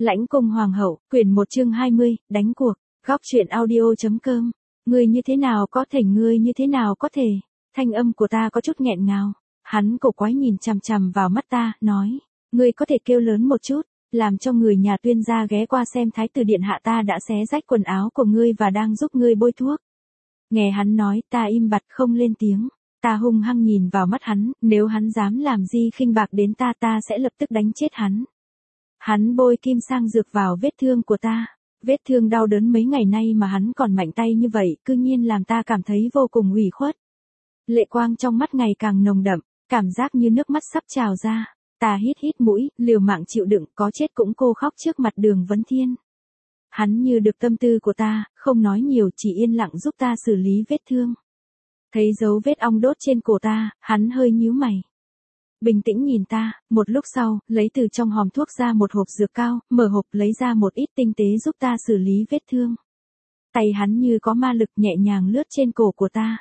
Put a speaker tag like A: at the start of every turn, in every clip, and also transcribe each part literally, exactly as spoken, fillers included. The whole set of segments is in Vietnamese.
A: Lãnh cung hoàng hậu, quyển một chương hai mươi, đánh cuộc, góc truyện audio.com. Ngươi như thế nào có thể, ngươi như thế nào có thể, thanh âm của ta có chút nghẹn ngào. Hắn cổ quái nhìn chằm chằm vào mắt ta, nói, ngươi có thể kêu lớn một chút, làm cho người nhà Tuyên gia ghé qua xem thái tử điện hạ ta đã xé rách quần áo của ngươi và đang giúp ngươi bôi thuốc. Nghe hắn nói, ta im bặt không lên tiếng. Ta hung hăng nhìn vào mắt hắn, nếu hắn dám làm gì khinh bạc đến ta ta sẽ lập tức đánh chết hắn. Hắn bôi kim sang dược vào vết thương của ta. Vết thương đau đớn mấy ngày nay mà hắn còn mạnh tay như vậy, cư nhiên làm ta cảm thấy vô cùng ủy khuất. Lệ quang trong mắt ngày càng nồng đậm, cảm giác như nước mắt sắp trào ra. Ta hít hít mũi, liều mạng chịu đựng, có chết cũng cô khóc trước mặt Đường Vấn Thiên. Hắn như được tâm tư của ta, không nói nhiều, chỉ yên lặng giúp ta xử lý vết thương. Thấy dấu vết ong đốt trên cổ ta, hắn hơi nhíu mày. Bình tĩnh nhìn ta, một lúc sau, lấy từ trong hòm thuốc ra một hộp dược cao, mở hộp lấy ra một ít tinh tế giúp ta xử lý vết thương. Tay hắn như có ma lực nhẹ nhàng lướt trên cổ của ta.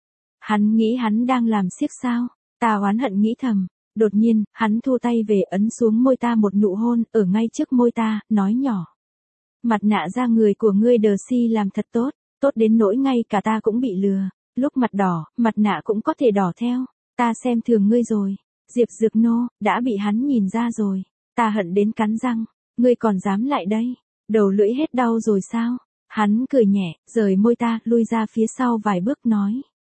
A: Hắn nghĩ hắn đang làm xiếc sao, ta oán hận nghĩ thầm. Đột nhiên, hắn thu tay về ấn xuống môi ta một nụ hôn, ở ngay trước môi ta, nói nhỏ. Mặt nạ da người của ngươi Đờ Si làm thật tốt, tốt đến nỗi ngay cả ta cũng bị lừa. Lúc mặt đỏ, mặt nạ cũng có thể đỏ theo. Ta xem thường ngươi rồi. Diệp Dược Nô, đã bị hắn nhìn ra rồi. Ta hận đến cắn răng. Ngươi còn dám lại đây. Đầu lưỡi hết đau rồi sao? Hắn cười nhẹ, rời môi ta, lui ra phía sau vài bước nói.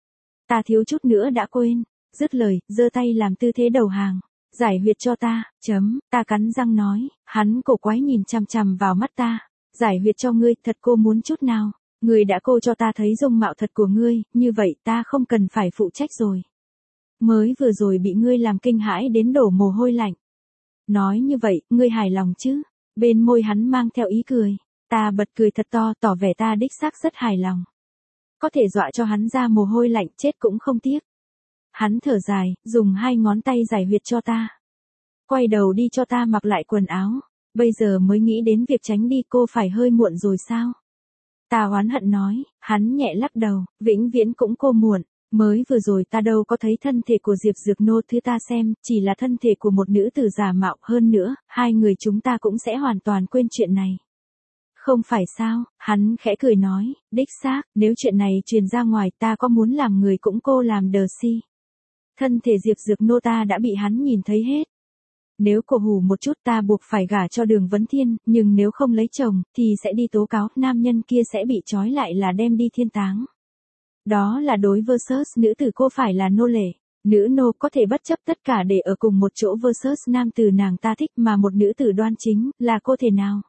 A: Ta thiếu chút nữa đã quên. Dứt lời, giơ tay làm tư thế đầu hàng. Giải huyệt cho ta, chấm, ta cắn răng nói. Hắn cổ quái nhìn chằm chằm vào mắt ta. Giải huyệt cho ngươi, thật cô muốn chút nào. Ngươi đã cô cho ta thấy dung mạo thật của ngươi, như vậy ta không cần phải phụ trách rồi. Mới vừa rồi bị ngươi làm kinh hãi đến đổ mồ hôi lạnh. Nói như vậy, ngươi hài lòng chứ? Bên môi hắn mang theo ý cười. Ta bật cười thật to, tỏ vẻ ta đích xác rất hài lòng. Có thể dọa cho hắn ra mồ hôi lạnh chết cũng không tiếc. Hắn thở dài, dùng hai ngón tay giải huyệt cho ta. Quay đầu đi cho ta mặc lại quần áo. Bây giờ mới nghĩ đến việc tránh đi, cô phải hơi muộn rồi sao? Ta oán hận nói, hắn nhẹ lắc đầu, vĩnh viễn cũng cô muộn. Mới vừa rồi ta đâu có thấy thân thể của Diệp Dược Nô thứ ta xem, chỉ là thân thể của một nữ tử giả mạo, hơn nữa, hai người chúng ta cũng sẽ hoàn toàn quên chuyện này. Không phải sao, hắn khẽ cười nói, đích xác, nếu chuyện này truyền ra ngoài ta có muốn làm người cũng cô làm Đờ Si. Thân thể Diệp Dược Nô ta đã bị hắn nhìn thấy hết. Nếu cô hù một chút ta buộc phải gả cho Đường Vấn Thiên, nhưng nếu không lấy chồng, thì sẽ đi tố cáo, nam nhân kia sẽ bị trói lại là đem đi thiên táng. Đó là đối versus nữ tử cô phải là nô lệ. Nữ nô có thể bất chấp tất cả để ở cùng một chỗ versus nam tử nàng ta thích, mà một nữ tử đoan chính, là cô thể nào.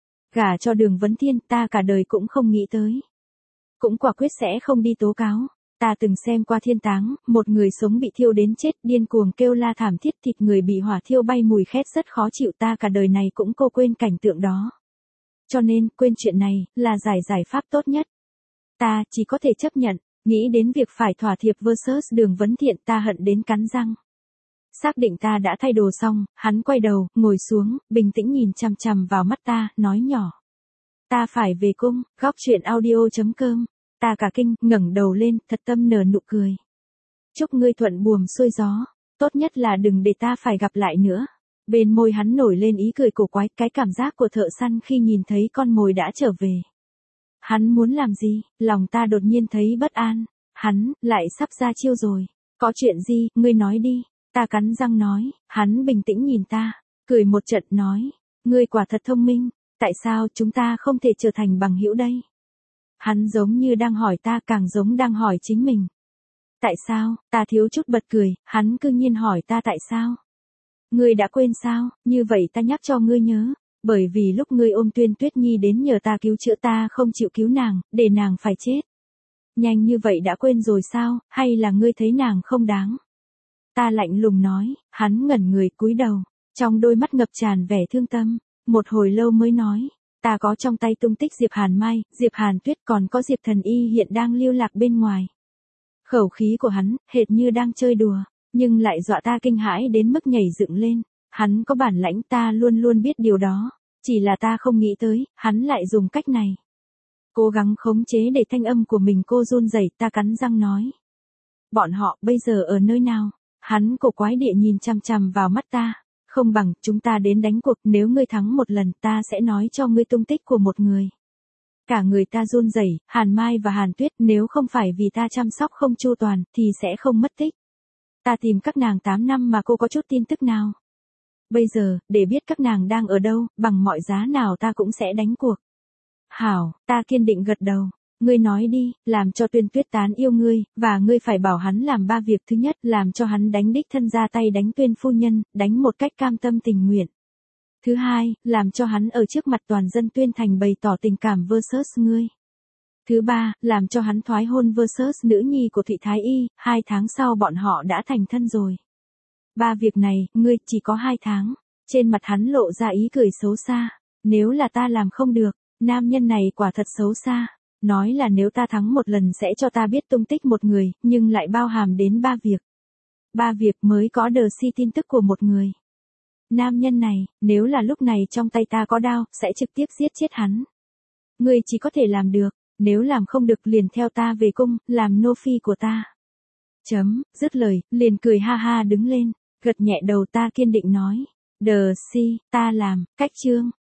A: Gả cho Đường Vấn Thiên ta cả đời cũng không nghĩ tới. Cũng quả quyết sẽ không đi tố cáo. Ta từng xem qua thiên táng, một người sống bị thiêu đến chết, điên cuồng kêu la thảm thiết, thịt người bị hỏa thiêu bay mùi khét rất khó chịu, ta cả đời này cũng cô quên cảnh tượng đó. Cho nên, quên chuyện này, là giải giải pháp tốt nhất. Ta chỉ có thể chấp nhận, nghĩ đến việc phải thỏa thiệp versus Đường Vấn Thiện ta hận đến cắn răng. Xác định ta đã thay đồ xong, hắn quay đầu, ngồi xuống, bình tĩnh nhìn chằm chằm vào mắt ta, nói nhỏ. Ta phải về cung, góc truyện audio.com. Ta cả kinh, ngẩng đầu lên, thật tâm nở nụ cười. Chúc ngươi thuận buồm xuôi gió, tốt nhất là đừng để ta phải gặp lại nữa. Bên môi hắn nổi lên ý cười cổ quái, cái cảm giác của thợ săn khi nhìn thấy con mồi đã trở về. Hắn muốn làm gì? Lòng ta đột nhiên thấy bất an. Hắn, lại sắp ra chiêu rồi. Có chuyện gì, ngươi nói đi. Ta cắn răng nói, hắn bình tĩnh nhìn ta, cười một trận nói, ngươi quả thật thông minh, tại sao chúng ta không thể trở thành bằng hữu đây? Hắn giống như đang hỏi ta, càng giống đang hỏi chính mình. Tại sao? Ta thiếu chút bật cười, hắn cư nhiên hỏi ta tại sao? Ngươi đã quên sao? Như vậy ta nhắc cho ngươi nhớ, bởi vì lúc ngươi ôm Tuyên Tuyết Nhi đến nhờ ta cứu chữa ta không chịu cứu nàng, để nàng phải chết. Nhanh như vậy đã quên rồi sao, hay là ngươi thấy nàng không đáng? Ta lạnh lùng nói, hắn ngẩn người cúi đầu, trong đôi mắt ngập tràn vẻ thương tâm, một hồi lâu mới nói, ta có trong tay tung tích Diệp Hàn Mai, Diệp Hàn Tuyết, còn có Diệp Thần Y hiện đang lưu lạc bên ngoài. Khẩu khí của hắn, hệt như đang chơi đùa, nhưng lại dọa ta kinh hãi đến mức nhảy dựng lên. Hắn có bản lãnh, ta luôn luôn biết điều đó, chỉ là ta không nghĩ tới, hắn lại dùng cách này. Cố gắng khống chế để thanh âm của mình cô run rẩy, ta cắn răng nói. Bọn họ bây giờ ở nơi nào? Hắn cổ quái địa nhìn chằm chằm vào mắt ta. Không bằng, chúng ta đến đánh cuộc, nếu ngươi thắng một lần, ta sẽ nói cho ngươi tung tích của một người. Cả người ta run rẩy, Hàn Mai và Hàn Tuyết, nếu không phải vì ta chăm sóc không chu toàn, thì sẽ không mất tích. Ta tìm các nàng tám năm mà cô có chút tin tức nào. Bây giờ, để biết các nàng đang ở đâu, bằng mọi giá nào ta cũng sẽ đánh cuộc. Hảo, ta kiên định gật đầu. Ngươi nói đi, làm cho Tuyên Tuyết Tán yêu ngươi, và ngươi phải bảo hắn làm ba việc. Thứ nhất, làm cho hắn đánh đích thân ra tay đánh Tuyên phu nhân, đánh một cách cam tâm tình nguyện. Thứ hai, làm cho hắn ở trước mặt toàn dân Tuyên Thành bày tỏ tình cảm versus ngươi. Thứ ba, làm cho hắn thoái hôn versus nữ nhi của Thụy Thái Y, hai tháng sau bọn họ đã thành thân rồi. Ba việc này, ngươi chỉ có hai tháng. Trên mặt hắn lộ ra ý cười xấu xa. Nếu là ta làm không được, nam nhân này quả thật xấu xa. Nói là nếu ta thắng một lần sẽ cho ta biết tung tích một người, nhưng lại bao hàm đến ba việc. Ba việc mới có đờ si tin tức của một người. Nam nhân này, nếu là lúc này trong tay ta có đao, sẽ trực tiếp giết chết hắn. Ngươi chỉ có thể làm được, nếu làm không được liền theo ta về cung, làm nô phi của ta. Chấm, dứt lời, liền cười ha ha đứng lên, gật nhẹ đầu. Ta kiên định nói. Đờ si, ta làm, cách chương.